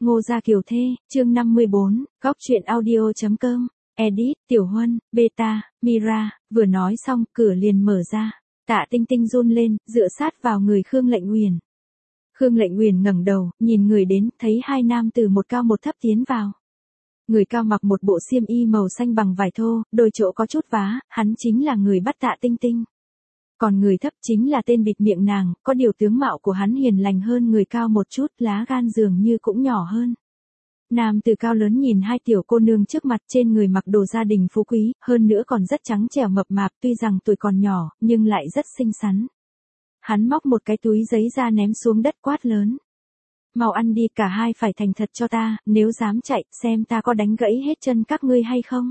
Ngô Gia Kiều Thê, chương 54, góc truyện audio.com, edit, Tiểu Huân, Beta, Mira, vừa nói xong, cửa liền mở ra. Tạ Tinh Tinh run lên, dựa sát vào người Khương Lệnh Uyển. Khương Lệnh Uyển ngẩng đầu, nhìn người đến, thấy hai nam từ một cao một thấp tiến vào. Người cao mặc một bộ xiêm y màu xanh bằng vải thô, đôi chỗ có chút vá, hắn chính là người bắt Tạ Tinh Tinh. Còn người thấp chính là tên bịt miệng nàng, có điều tướng mạo của hắn hiền lành hơn người cao một chút, lá gan dường như cũng nhỏ hơn. Nam từ cao lớn nhìn hai tiểu cô nương trước mặt, trên người mặc đồ gia đình phú quý, hơn nữa còn rất trắng trẻo mập mạp, tuy rằng tuổi còn nhỏ, nhưng lại rất xinh xắn. Hắn móc một cái túi giấy ra ném xuống đất, quát lớn. Mau ăn đi, cả hai phải thành thật cho ta, nếu dám chạy, xem ta có đánh gãy hết chân các ngươi hay không.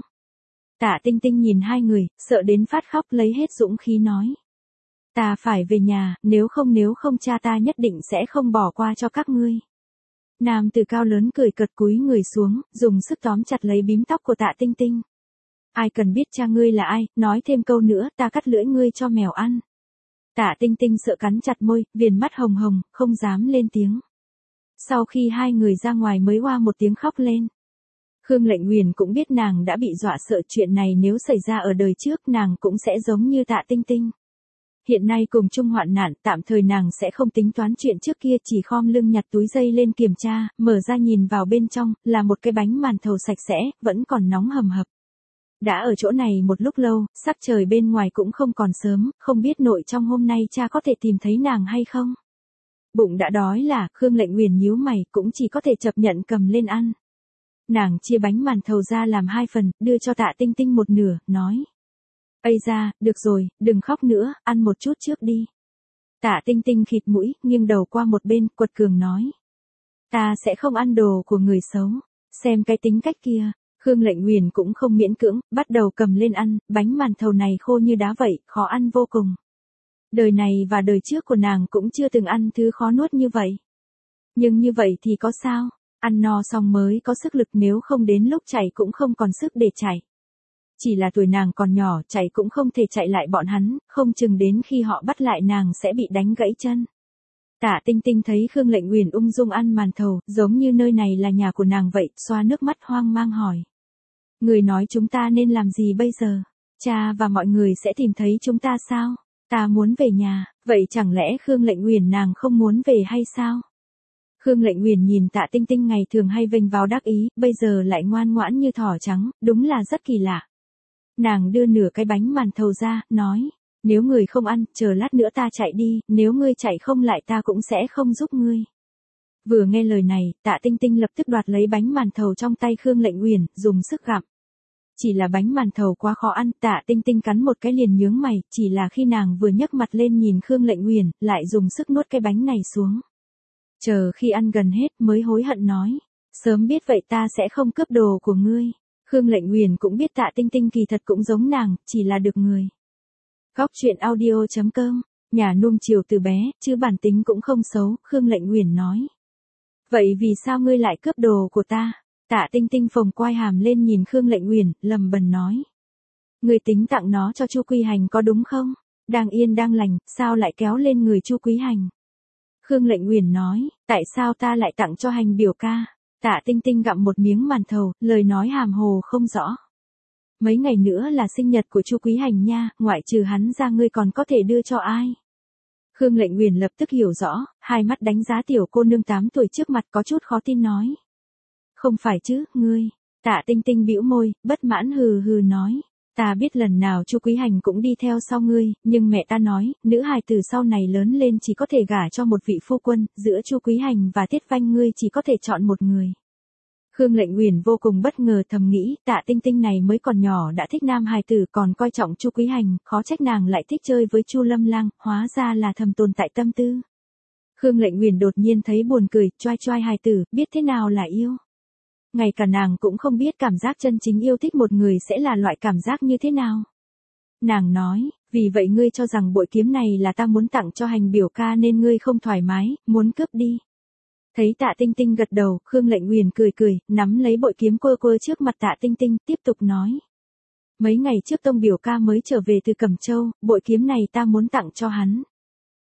Tạ Tinh Tinh nhìn hai người, sợ đến phát khóc, lấy hết dũng khí nói. Ta phải về nhà, nếu không cha ta nhất định sẽ không bỏ qua cho các ngươi. Nam từ cao lớn cười cợt cúi người xuống, dùng sức tóm chặt lấy bím tóc của Tạ Tinh Tinh. Ai cần biết cha ngươi là ai, nói thêm câu nữa, ta cắt lưỡi ngươi cho mèo ăn. Tạ Tinh Tinh sợ cắn chặt môi, viền mắt hồng hồng, không dám lên tiếng. Sau khi hai người ra ngoài mới oa một tiếng khóc lên. Khương Lệnh Uyển cũng biết nàng đã bị dọa sợ, chuyện này nếu xảy ra ở đời trước nàng cũng sẽ giống như Tạ Tinh Tinh. Hiện nay cùng chung hoạn nạn, tạm thời nàng sẽ không tính toán chuyện trước kia, chỉ khom lưng nhặt túi dây lên kiểm tra, mở ra nhìn vào bên trong, là một cái bánh màn thầu sạch sẽ, vẫn còn nóng hầm hập. Đã ở chỗ này một lúc lâu, sắc trời bên ngoài cũng không còn sớm, không biết nội trong hôm nay cha có thể tìm thấy nàng hay không. Bụng đã đói là, Khương Lệnh Uyển nhíu mày, cũng chỉ có thể chấp nhận cầm lên ăn. Nàng chia bánh màn thầu ra làm hai phần, đưa cho Tạ Tinh Tinh một nửa, nói. Ây da, được rồi, đừng khóc nữa, ăn một chút trước đi. Tạ Tinh Tinh khịt mũi, nghiêng đầu qua một bên, quật cường nói. Ta sẽ không ăn đồ của người xấu, xem cái tính cách kia. Khương Lệnh Uyển cũng không miễn cưỡng, bắt đầu cầm lên ăn, bánh màn thầu này khô như đá vậy, khó ăn vô cùng. Đời này và đời trước của nàng cũng chưa từng ăn thứ khó nuốt như vậy. Nhưng như vậy thì có sao, ăn no xong mới có sức lực, nếu không đến lúc chạy cũng không còn sức để chạy. Chỉ là tuổi nàng còn nhỏ, chạy cũng không thể chạy lại bọn hắn, không chừng đến khi họ bắt lại nàng sẽ bị đánh gãy chân. Tạ Tinh Tinh thấy Khương Lệnh Uyển ung dung ăn màn thầu, giống như nơi này là nhà của nàng vậy, xoa nước mắt hoang mang hỏi. Người nói chúng ta nên làm gì bây giờ? Cha và mọi người sẽ tìm thấy chúng ta sao? Ta muốn về nhà, vậy chẳng lẽ Khương Lệnh Uyển nàng không muốn về hay sao? Khương Lệnh Uyển nhìn Tạ Tinh Tinh ngày thường hay vênh vào đắc ý, bây giờ lại ngoan ngoãn như thỏ trắng, đúng là rất kỳ lạ. Nàng đưa nửa cái bánh màn thầu ra, nói, nếu người không ăn, chờ lát nữa ta chạy đi, nếu ngươi chạy không lại ta cũng sẽ không giúp ngươi. Vừa nghe lời này, Tạ Tinh Tinh lập tức đoạt lấy bánh màn thầu trong tay Khương Lệnh Uyển, dùng sức gặm. Chỉ là bánh màn thầu quá khó ăn, Tạ Tinh Tinh cắn một cái liền nhướng mày, chỉ là khi nàng vừa nhấc mặt lên nhìn Khương Lệnh Uyển, lại dùng sức nuốt cái bánh này xuống. Chờ khi ăn gần hết mới hối hận nói, sớm biết vậy ta sẽ không cướp đồ của ngươi. Khương Lệnh Uyển cũng biết Tạ Tinh Tinh kỳ thật cũng giống nàng, chỉ là được người. Góc truyện audio.com, nhà nuông chiều từ bé, chứ bản tính cũng không xấu, Khương Lệnh Uyển nói. Vậy vì sao ngươi lại cướp đồ của ta? Tạ Tinh Tinh phồng quai hàm lên nhìn Khương Lệnh Uyển, lầm bầm nói. Ngươi tính tặng nó cho Chu Quý Hành có đúng không? Đang yên đang lành, sao lại kéo lên người Chu Quý Hành? Khương Lệnh Uyển nói, tại sao ta lại tặng cho Hành biểu ca? Tạ Tinh Tinh gặm một miếng màn thầu, lời nói hàm hồ không rõ. Mấy ngày nữa là sinh nhật của Chu Quý Hành nha, ngoại trừ hắn ra ngươi còn có thể đưa cho ai? Khương Lệnh Uyển lập tức hiểu rõ, hai mắt đánh giá tiểu cô nương 8 tuổi trước mặt, có chút khó tin nói. Không phải chứ, ngươi. Tạ Tinh Tinh bĩu môi, bất mãn hừ hừ nói. Ta biết lần nào Chu Quý Hành cũng đi theo sau ngươi, nhưng mẹ ta nói, nữ hài từ sau này lớn lên chỉ có thể gả cho một vị phu quân, giữa Chu Quý Hành và Tiết Vanh ngươi chỉ có thể chọn một người. Khương Lệnh Uyển vô cùng bất ngờ, thầm nghĩ, Tạ Tinh Tinh này mới còn nhỏ đã thích nam hài tử, còn coi trọng Chu Quý Hành, khó trách nàng lại thích chơi với Chu Lâm Lang, hóa ra là thầm tồn tại tâm tư. Khương Lệnh Uyển đột nhiên thấy buồn cười, choai choai hài tử, biết thế nào là yêu. Ngay cả nàng cũng không biết cảm giác chân chính yêu thích một người sẽ là loại cảm giác như thế nào. Nàng nói, vì vậy ngươi cho rằng bội kiếm này là ta muốn tặng cho Hành biểu ca nên ngươi không thoải mái, muốn cướp đi. Thấy Tạ Tinh Tinh gật đầu, Khương Lệnh Uyển cười cười, nắm lấy bội kiếm quơ quơ trước mặt Tạ Tinh Tinh, tiếp tục nói. Mấy ngày trước Tông biểu ca mới trở về từ Cẩm Châu, bội kiếm này ta muốn tặng cho hắn.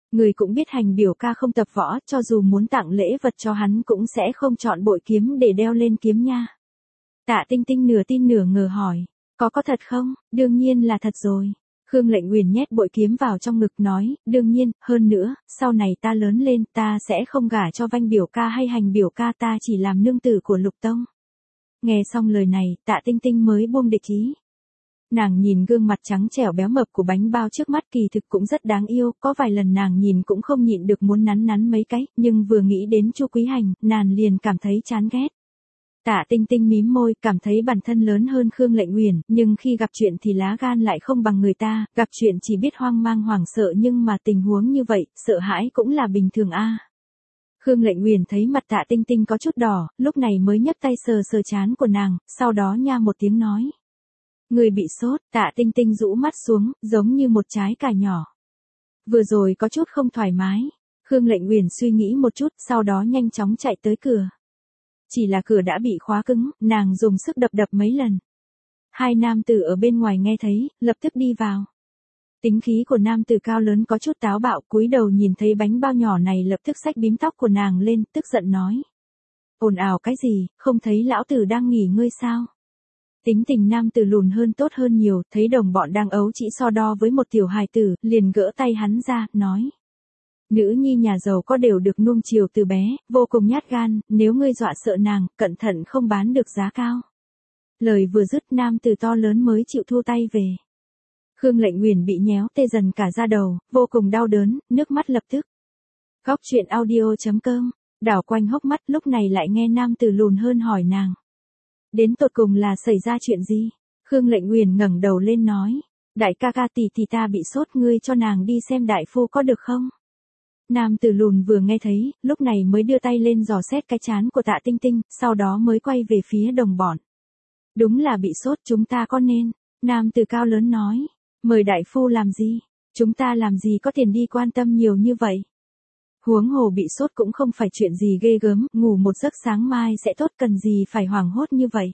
Người cũng biết hành biểu ca không tập võ, cho dù muốn tặng lễ vật cho hắn cũng sẽ không chọn bội kiếm để đeo lên kiếm nha. Tạ Tinh Tinh nửa tin nửa ngờ hỏi, có thật không? Đương nhiên là thật rồi. Khương Lệnh Uyển nhét bội kiếm vào trong ngực nói, đương nhiên, hơn nữa, sau này ta lớn lên ta sẽ không gả cho Vanh biểu ca hay hành biểu ca, ta chỉ làm nương tử của Lục Tông. Nghe xong lời này, Tạ Tinh Tinh mới buông địch ý. Nàng nhìn gương mặt trắng trẻo béo mập của bánh bao trước mắt kỳ thực cũng rất đáng yêu, có vài lần nàng nhìn cũng không nhịn được muốn nắn nắn mấy cái, nhưng vừa nghĩ đến Chu Quý Hành, nàng liền cảm thấy chán ghét. Tạ Tinh Tinh mím môi, cảm thấy bản thân lớn hơn Khương Lệnh Uyển, nhưng khi gặp chuyện thì lá gan lại không bằng người ta, gặp chuyện chỉ biết hoang mang hoảng sợ, nhưng mà tình huống như vậy, sợ hãi cũng là bình thường a. Khương Lệnh Uyển thấy mặt Tạ Tinh Tinh có chút đỏ, lúc này mới nhấc tay sờ sờ trán của nàng, sau đó nha một tiếng nói. Người bị sốt, Tạ Tinh Tinh rũ mắt xuống, giống như một trái cà nhỏ. Vừa rồi có chút không thoải mái. Khương Lệnh Uyển suy nghĩ một chút, sau đó nhanh chóng chạy tới cửa. Chỉ là cửa đã bị khóa cứng, nàng dùng sức đập đập mấy lần. Hai nam tử ở bên ngoài nghe thấy, lập tức đi vào. Tính khí của nam tử cao lớn có chút táo bạo, cúi đầu nhìn thấy bánh bao nhỏ này lập tức xách bím tóc của nàng lên, tức giận nói. Ồn ào cái gì, không thấy lão tử đang nghỉ ngơi sao? Tính tình nam tử lùn hơn tốt hơn nhiều, thấy đồng bọn đang ấu chỉ so đo với một tiểu hài tử, liền gỡ tay hắn ra, nói. Nữ nhi nhà giàu có đều được nuông chiều từ bé, vô cùng nhát gan, nếu ngươi dọa sợ nàng, cẩn thận không bán được giá cao. Lời vừa dứt nam tử to lớn mới chịu thu tay về. Khương Lệnh Uyển bị nhéo tê dần cả da đầu, vô cùng đau đớn, nước mắt lập tức. Góc truyện audio.com, đảo quanh hốc mắt lúc này lại nghe nam tử lùn hơn hỏi nàng. Đến tột cùng là xảy ra chuyện gì? Khương Lệnh Uyển ngẩng đầu lên nói. Đại ca ca tỷ ta bị sốt, ngươi cho nàng đi xem đại phu có được không? Nam tử lùn vừa nghe thấy, lúc này mới đưa tay lên dò xét cái trán của Tạ Tinh Tinh, sau đó mới quay về phía đồng bọn. Đúng là bị sốt, chúng ta có nên? Nam tử cao lớn nói. Mời đại phu làm gì? Chúng ta làm gì có tiền đi quan tâm nhiều như vậy? Huống hồ bị sốt cũng không phải chuyện gì ghê gớm, ngủ một giấc sáng mai sẽ tốt, cần gì phải hoảng hốt như vậy.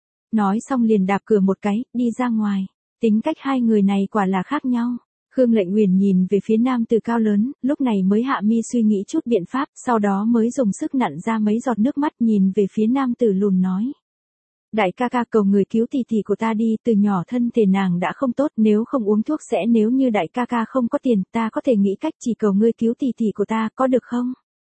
Nói xong liền đạp cửa một cái, đi ra ngoài. Tính cách hai người này quả là khác nhau. Khương Lệnh Uyển nhìn về phía nam tử cao lớn, lúc này mới hạ mi suy nghĩ chút biện pháp, sau đó mới dùng sức nặn ra mấy giọt nước mắt nhìn về phía nam tử lùn nói. Đại ca ca cầu người cứu tỷ của ta đi, từ nhỏ thân thể nàng đã không tốt, nếu không uống thuốc sẽ, nếu như đại ca ca không có tiền, ta có thể nghĩ cách chỉ cầu ngươi cứu tỷ của ta, có được không?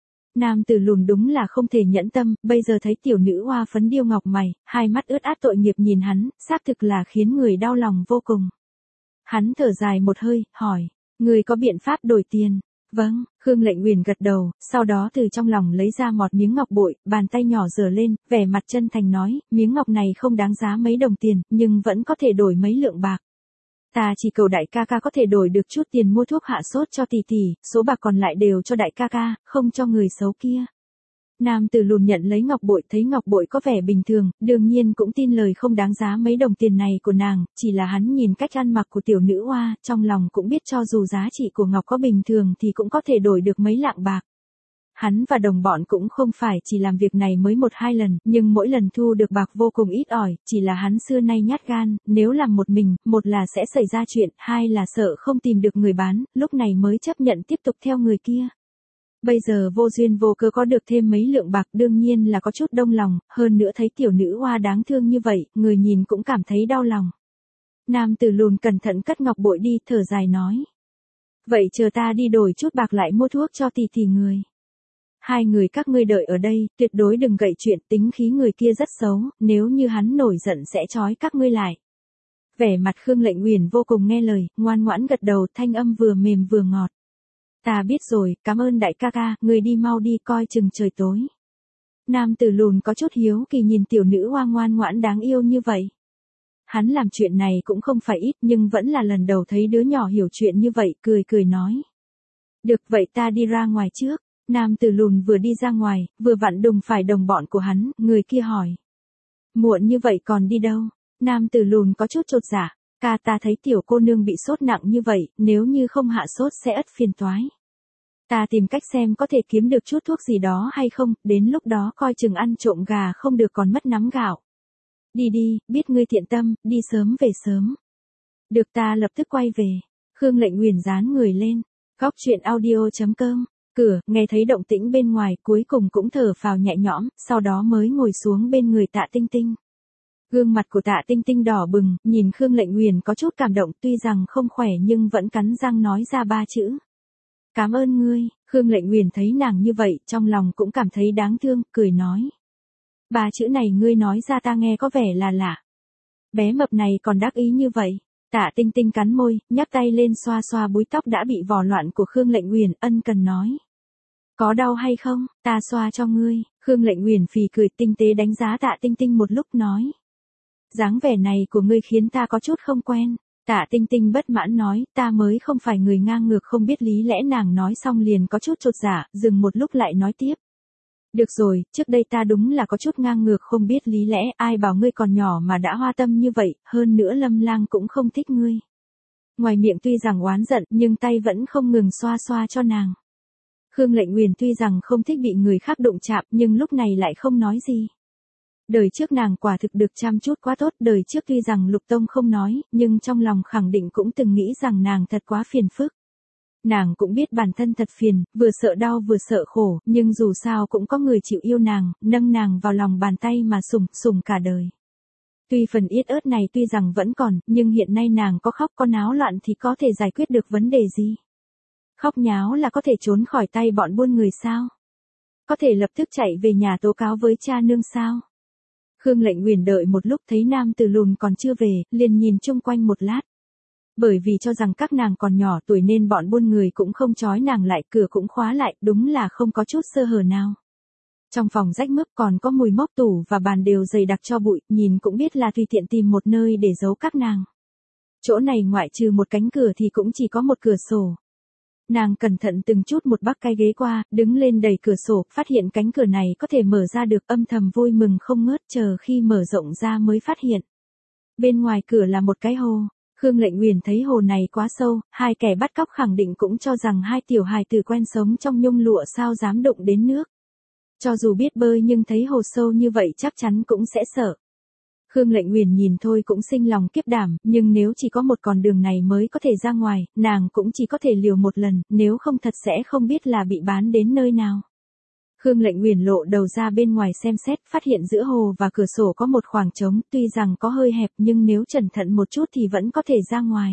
Nam tử lùn đúng là không thể nhẫn tâm, bây giờ thấy tiểu nữ hoa phấn điêu ngọc mày, hai mắt ướt át tội nghiệp nhìn hắn, xác thực là khiến người đau lòng vô cùng. Hắn thở dài một hơi, hỏi, người có biện pháp đổi tiền? Vâng, Khương Lệnh Uyển gật đầu, sau đó từ trong lòng lấy ra một miếng ngọc bội, bàn tay nhỏ giở lên, vẻ mặt chân thành nói, miếng ngọc này không đáng giá mấy đồng tiền, nhưng vẫn có thể đổi mấy lượng bạc. Ta chỉ cầu đại ca ca có thể đổi được chút tiền mua thuốc hạ sốt cho tỷ, số bạc còn lại đều cho đại ca ca, không cho người xấu kia. Nam tử lùn nhận lấy ngọc bội, thấy ngọc bội có vẻ bình thường, đương nhiên cũng tin lời không đáng giá mấy đồng tiền này của nàng, chỉ là hắn nhìn cách ăn mặc của tiểu nữ hoa, trong lòng cũng biết cho dù giá trị của ngọc có bình thường thì cũng có thể đổi được mấy lạng bạc. Hắn và đồng bọn cũng không phải chỉ làm việc này mới một hai lần, nhưng mỗi lần thu được bạc vô cùng ít ỏi, chỉ là hắn xưa nay nhát gan, nếu làm một mình, một là sẽ xảy ra chuyện, hai là sợ không tìm được người bán, lúc này mới chấp nhận tiếp tục theo người kia. Bây giờ vô duyên vô cớ có được thêm mấy lượng bạc đương nhiên là có chút đông lòng, hơn nữa thấy tiểu nữ hoa đáng thương như vậy, người nhìn cũng cảm thấy đau lòng. Nam tử lùn cẩn thận cất ngọc bội đi, thở dài nói. Vậy chờ ta đi đổi chút bạc lại mua thuốc cho tỷ người. Hai người các ngươi đợi ở đây, tuyệt đối đừng gậy chuyện, tính khí người kia rất xấu, nếu như hắn nổi giận sẽ trói các ngươi lại. Vẻ mặt Khương Lệnh Uyển vô cùng nghe lời, ngoan ngoãn gật đầu, thanh âm vừa mềm vừa ngọt. Ta biết rồi, cảm ơn đại ca ca, người đi mau đi, coi chừng trời tối. Nam tử lùn có chút hiếu kỳ nhìn tiểu nữ hoa ngoan ngoãn đáng yêu như vậy. Hắn làm chuyện này cũng không phải ít nhưng vẫn là lần đầu thấy đứa nhỏ hiểu chuyện như vậy, cười cười nói. Được vậy ta đi ra ngoài trước. Nam tử lùn vừa đi ra ngoài, vừa vặn đụng phải đồng bọn của hắn, người kia hỏi. Muộn như vậy còn đi đâu? Nam tử lùn có chút chột dạ. Ca ta thấy tiểu cô nương bị sốt nặng như vậy, nếu như không hạ sốt sẽ ất phiền toái. Ta tìm cách xem có thể kiếm được chút thuốc gì đó hay không, đến lúc đó coi chừng ăn trộm gà không được còn mất nắm gạo. Đi đi, biết ngươi thiện tâm, đi sớm về sớm. Được ta lập tức quay về. Khương Lệnh Uyển dán người lên. Góc chuyện audio.com. Cửa, nghe thấy động tĩnh bên ngoài, cuối cùng cũng thở phào nhẹ nhõm, sau đó mới ngồi xuống bên người Tạ Tinh Tinh. Gương mặt của Tạ Tinh Tinh đỏ bừng, nhìn Khương Lệnh Nguyền có chút cảm động, tuy rằng không khỏe nhưng vẫn cắn răng nói ra 3 chữ. Cảm ơn ngươi. Khương Lệnh Nguyền thấy nàng như vậy, trong lòng cũng cảm thấy đáng thương, cười nói. 3 chữ này ngươi nói ra ta nghe có vẻ là lạ. Bé mập này còn đắc ý như vậy. Tạ Tinh Tinh cắn môi, nhấc tay lên xoa xoa búi tóc đã bị vò loạn của Khương Lệnh Nguyền, ân cần nói. Có đau hay không, ta xoa cho ngươi. Khương Lệnh Nguyền phì cười tinh tế đánh giá Tạ Tinh Tinh một lúc nói. Dáng vẻ này của ngươi khiến ta có chút không quen. Tạ Tinh Tinh bất mãn nói, ta mới không phải người ngang ngược không biết lý lẽ. Nàng nói xong liền có chút chột dạ, dừng một lúc lại nói tiếp. Được rồi, trước đây ta đúng là có chút ngang ngược không biết lý lẽ, ai bảo ngươi còn nhỏ mà đã hoa tâm như vậy, hơn nữa Lâm Lang cũng không thích ngươi. Ngoài miệng tuy rằng oán giận, nhưng tay vẫn không ngừng xoa xoa cho nàng. Khương Lệnh Nguyền tuy rằng không thích bị người khác đụng chạm, nhưng lúc này lại không nói gì. Đời trước nàng quả thực được chăm chút quá tốt, đời trước tuy rằng Lục Tông không nói, nhưng trong lòng khẳng định cũng từng nghĩ rằng nàng thật quá phiền phức. Nàng cũng biết bản thân thật phiền, vừa sợ đau vừa sợ khổ, nhưng dù sao cũng có người chịu yêu nàng, nâng nàng vào lòng bàn tay mà sủng cả đời. Tuy phần yết ớt này tuy rằng vẫn còn, nhưng hiện nay nàng có khóc có náo loạn thì có thể giải quyết được vấn đề gì? Khóc nháo là có thể trốn khỏi tay bọn buôn người sao? Có thể lập tức chạy về nhà tố cáo với cha nương sao? Khương Lệnh Nguyền đợi một lúc thấy nam tử lùn còn chưa về, liền nhìn chung quanh một lát. Bởi vì cho rằng các nàng còn nhỏ tuổi nên bọn buôn người cũng không trói nàng lại, cửa cũng khóa lại, đúng là không có chút sơ hở nào. Trong phòng rách mướp còn có mùi mốc tủ và bàn đều dày đặc cho bụi, nhìn cũng biết là tùy tiện tìm một nơi để giấu các nàng. Chỗ này ngoại trừ một cánh cửa thì cũng chỉ có một cửa sổ. Nàng cẩn thận từng chút một bắc cái ghế qua, đứng lên đẩy cửa sổ, phát hiện cánh cửa này có thể mở ra được, âm thầm vui mừng không ngớt, chờ khi mở rộng ra mới phát hiện. Bên ngoài cửa là một cái hồ. Khương Lệnh Nguyền thấy hồ này quá sâu, hai kẻ bắt cóc khẳng định cũng cho rằng hai tiểu hài tử quen sống trong nhung lụa sao dám đụng đến nước. Cho dù biết bơi nhưng thấy hồ sâu như vậy chắc chắn cũng sẽ sợ. Khương Lệnh Nguyền nhìn thôi cũng sinh lòng kiếp đảm, nhưng nếu chỉ có một con đường này mới có thể ra ngoài, nàng cũng chỉ có thể liều một lần, nếu không thật sẽ không biết là bị bán đến nơi nào. Khương Lệnh Nguyền lộ đầu ra bên ngoài xem xét, phát hiện giữa hồ và cửa sổ có một khoảng trống, tuy rằng có hơi hẹp nhưng nếu cẩn thận một chút thì vẫn có thể ra ngoài.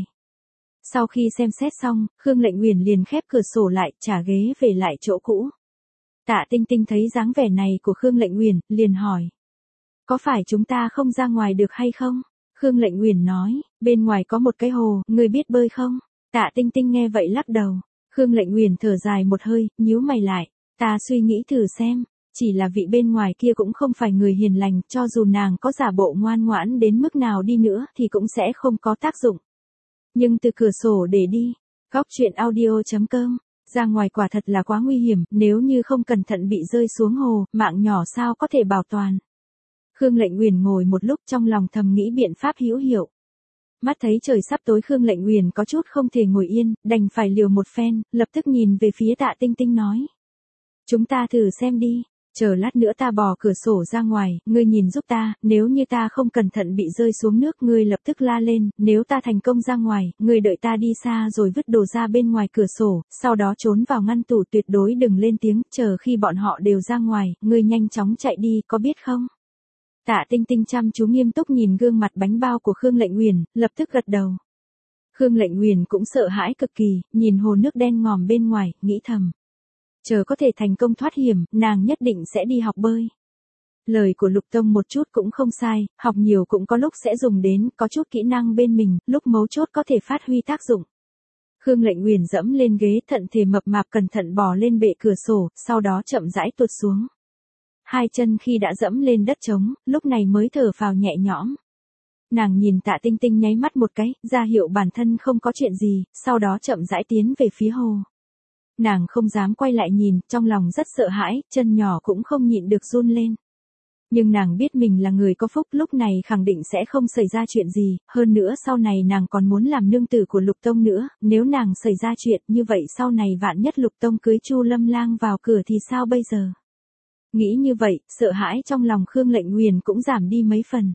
Sau khi xem xét xong, Khương Lệnh Nguyền liền khép cửa sổ lại, trả ghế về lại chỗ cũ. Tạ Tinh Tinh thấy dáng vẻ này của Khương Lệnh Nguyền, liền hỏi. Có phải chúng ta không ra ngoài được hay không? Khương Lệnh Nguyền nói, bên ngoài có một cái hồ, ngươi biết bơi không? Tạ Tinh Tinh nghe vậy lắc đầu. Khương Lệnh Nguyền thở dài một hơi, nhíu mày lại. Ta suy nghĩ thử xem, chỉ là vị bên ngoài kia cũng không phải người hiền lành, cho dù nàng có giả bộ ngoan ngoãn đến mức nào đi nữa thì cũng sẽ không có tác dụng. Nhưng từ cửa sổ để đi, góc chuyện audio.com, ra ngoài quả thật là quá nguy hiểm, nếu như không cẩn thận bị rơi xuống hồ, mạng nhỏ sao có thể bảo toàn. Khương Lệnh Nguyền ngồi một lúc trong lòng thầm nghĩ biện pháp hữu hiệu. Mắt thấy trời sắp tối Khương Lệnh Nguyền có chút không thể ngồi yên, đành phải liều một phen, lập tức nhìn về phía Tạ Tinh Tinh nói. Chúng ta thử xem đi, chờ lát nữa ta bò cửa sổ ra ngoài, ngươi nhìn giúp ta, nếu như ta không cẩn thận bị rơi xuống nước ngươi lập tức la lên, nếu ta thành công ra ngoài, ngươi đợi ta đi xa rồi vứt đồ ra bên ngoài cửa sổ, sau đó trốn vào ngăn tủ tuyệt đối đừng lên tiếng, chờ khi bọn họ đều ra ngoài, ngươi nhanh chóng chạy đi, có biết không? Tạ Tinh Tinh chăm chú nghiêm túc nhìn gương mặt bánh bao của Khương Lệnh Nguyền, lập tức gật đầu. Khương Lệnh Nguyền cũng sợ hãi cực kỳ, nhìn hồ nước đen ngòm bên ngoài, nghĩ thầm. Chờ có thể thành công thoát hiểm, nàng nhất định sẽ đi học bơi. Lời của Lục Tông một chút cũng không sai, học nhiều cũng có lúc sẽ dùng đến, có chút kỹ năng bên mình, lúc mấu chốt có thể phát huy tác dụng. Khương Lệnh Nguyền dẫm lên ghế thận thề mập mạp cẩn thận bò lên bệ cửa sổ, sau đó chậm rãi tuột xuống. Hai chân khi đã dẫm lên đất trống, lúc này mới thở phào nhẹ nhõm. Nàng nhìn Tạ Tinh Tinh nháy mắt một cái, ra hiệu bản thân không có chuyện gì, sau đó chậm rãi tiến về phía hồ. Nàng không dám quay lại nhìn, trong lòng rất sợ hãi, chân nhỏ cũng không nhịn được run lên. Nhưng nàng biết mình là người có phúc, lúc này khẳng định sẽ không xảy ra chuyện gì, hơn nữa sau này nàng còn muốn làm nương tử của Lục Tông nữa, nếu nàng xảy ra chuyện như vậy sau này vạn nhất Lục Tông cưới Chu Lâm Lang vào cửa thì sao bây giờ? Nghĩ như vậy, sợ hãi trong lòng Khương Lệnh Nguyền cũng giảm đi mấy phần.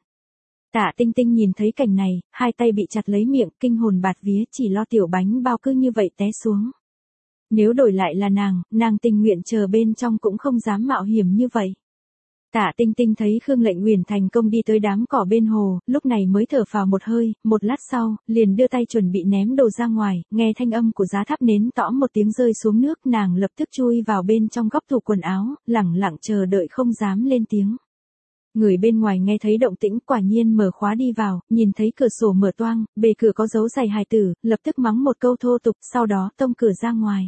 Tạ Tinh Tinh nhìn thấy cảnh này, hai tay bị chặt lấy miệng, kinh hồn bạt vía, chỉ lo tiểu bánh bao cứ như vậy té xuống. Nếu đổi lại là nàng tình nguyện chờ bên trong cũng không dám mạo hiểm như vậy. Tạ Tinh Tinh thấy Khương Lệnh Uyển thành công đi tới đám cỏ bên hồ, lúc này mới thở phào một hơi, một lát sau, liền đưa tay chuẩn bị ném đồ ra ngoài, nghe thanh âm của giá tháp nến tõm một tiếng rơi xuống nước, nàng lập tức chui vào bên trong góc tủ quần áo, lẳng lặng chờ đợi không dám lên tiếng. Người bên ngoài nghe thấy động tĩnh quả nhiên mở khóa đi vào, nhìn thấy cửa sổ mở toang, bề cửa có dấu giày hài tử, lập tức mắng một câu thô tục, sau đó tông cửa ra ngoài.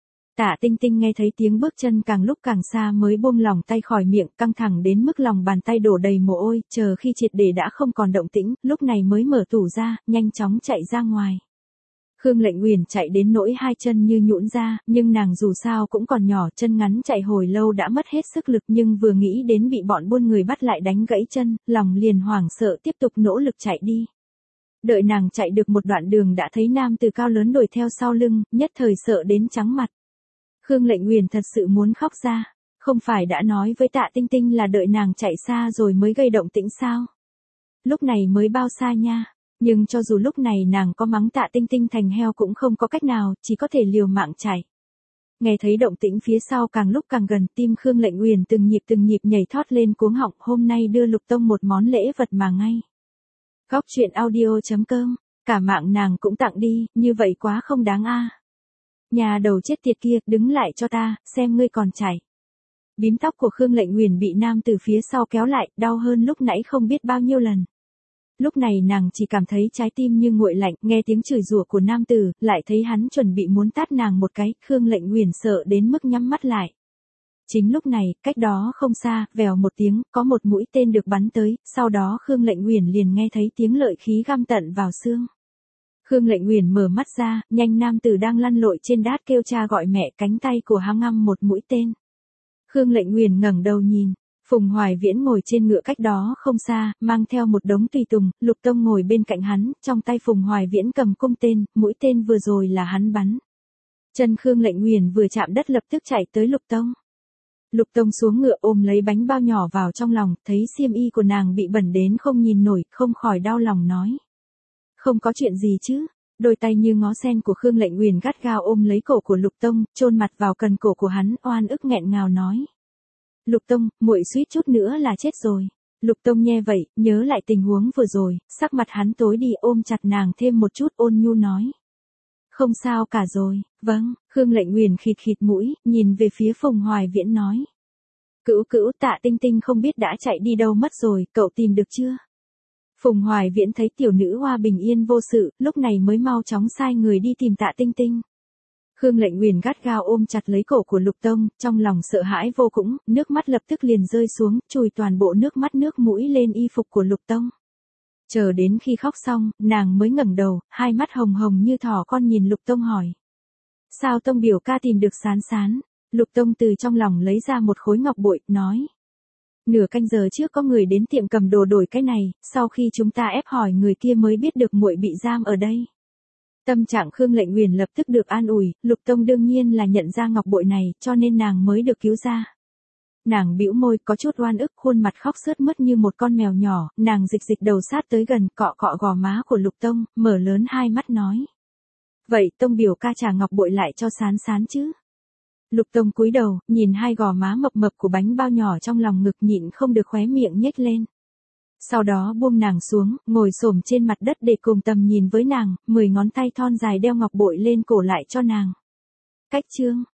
Tạ Tinh Tinh nghe thấy tiếng bước chân càng lúc càng xa mới buông lỏng tay khỏi miệng, căng thẳng đến mức lòng bàn tay đổ đầy mồ hôi, chờ khi triệt để đã không còn động tĩnh, lúc này mới mở tủ ra, nhanh chóng chạy ra ngoài. Khương Lệnh Uyển chạy đến nỗi hai chân như nhũn ra, nhưng nàng dù sao cũng còn nhỏ, chân ngắn chạy hồi lâu đã mất hết sức lực, nhưng vừa nghĩ đến bị bọn buôn người bắt lại đánh gãy chân, lòng liền hoảng sợ tiếp tục nỗ lực chạy đi. Đợi nàng chạy được một đoạn đường đã thấy nam tử cao lớn đuổi theo sau lưng, nhất thời sợ đến trắng mặt. Khương Lệnh Uyển thật sự muốn khóc ra, không phải đã nói với Tạ Tinh Tinh là đợi nàng chạy xa rồi mới gây động tĩnh sao? Lúc này mới bao xa nha, nhưng cho dù lúc này nàng có mắng Tạ Tinh Tinh thành heo cũng không có cách nào, chỉ có thể liều mạng chạy. Nghe thấy động tĩnh phía sau càng lúc càng gần, tim Khương Lệnh Uyển từng nhịp nhảy thót lên cuống họng, hôm nay đưa Lục Tông một món lễ vật mà ngay. Góc truyện audio.com, cả mạng nàng cũng tặng đi, như vậy quá không đáng a. Nhà đầu chết tiệt kia, đứng lại cho ta, xem ngươi còn chạy. Bím tóc của Khương Lệnh Uyển bị nam từ phía sau kéo lại, đau hơn lúc nãy không biết bao nhiêu lần. Lúc này nàng chỉ cảm thấy trái tim như nguội lạnh, nghe tiếng chửi rủa của nam tử, lại thấy hắn chuẩn bị muốn tát nàng một cái, Khương Lệnh Uyển sợ đến mức nhắm mắt lại. Chính lúc này, cách đó không xa, vèo một tiếng, có một mũi tên được bắn tới, sau đó Khương Lệnh Uyển liền nghe thấy tiếng lợi khí găm tận vào xương. Khương Lệnh Uyển mở mắt ra, nhanh nam tử đang lăn lội trên đát kêu cha gọi mẹ, cánh tay của hắn ngăm một mũi tên. Khương Lệnh Uyển ngẩng đầu nhìn, Phùng Hoài Viễn ngồi trên ngựa cách đó không xa, mang theo một đống tùy tùng, Lục Tông ngồi bên cạnh hắn, trong tay Phùng Hoài Viễn cầm cung tên, mũi tên vừa rồi là hắn bắn. Chân Khương Lệnh Uyển vừa chạm đất lập tức chạy tới Lục Tông. Lục Tông xuống ngựa ôm lấy bánh bao nhỏ vào trong lòng, thấy xiêm y của nàng bị bẩn đến không nhìn nổi, không khỏi đau lòng nói. Không có chuyện gì chứ? Đôi tay như ngó sen của Khương Lệnh Uyển gắt gao ôm lấy cổ của Lục Tông, chôn mặt vào cần cổ của hắn, oan ức nghẹn ngào nói. Lục Tông, muội suýt chút nữa là chết rồi. Lục Tông nghe vậy, nhớ lại tình huống vừa rồi, sắc mặt hắn tối đi, ôm chặt nàng thêm một chút, ôn nhu nói. Không sao cả rồi, vâng. Khương Lệnh Uyển khịt khịt mũi, nhìn về phía Phùng Hoài Viễn nói. Cữu, Tạ Tinh Tinh không biết đã chạy đi đâu mất rồi, cậu tìm được chưa? Phùng Hoài Viễn thấy tiểu nữ hoa bình yên vô sự, lúc này mới mau chóng sai người đi tìm Tạ Tinh Tinh. Khương Lệnh Uyển gắt gao ôm chặt lấy cổ của Lục Tông, trong lòng sợ hãi vô cùng, nước mắt lập tức liền rơi xuống, chùi toàn bộ nước mắt nước mũi lên y phục của Lục Tông. Chờ đến khi khóc xong, nàng mới ngẩng đầu, hai mắt hồng hồng như thỏ con nhìn Lục Tông hỏi. Sao Tông biểu ca tìm được Sán Sán? Lục Tông từ trong lòng lấy ra một khối ngọc bội, nói. Nửa canh giờ trước có người đến tiệm cầm đồ đổi cái này, sau khi chúng ta ép hỏi người kia mới biết được muội bị giam ở đây. Tâm trạng Khương Lệnh Uyển lập tức được an ủi, Lục Tông đương nhiên là nhận ra ngọc bội này, cho nên nàng mới được cứu ra. Nàng bĩu môi có chút oan ức, khuôn mặt khóc sướt mướt như một con mèo nhỏ, nàng dịch đầu sát tới gần, cọ cọ gò má của Lục Tông, mở lớn hai mắt nói. Vậy Tông biểu ca trả ngọc bội lại cho Sán Sán chứ? Lục Tông cúi đầu, nhìn hai gò má mập mập của bánh bao nhỏ trong lòng ngực, nhịn không được khóe miệng nhếch lên. Sau đó buông nàng xuống, ngồi xổm trên mặt đất để cùng tầm nhìn với nàng, 10 ngón tay thon dài đeo ngọc bội lên cổ lại cho nàng. Cách chương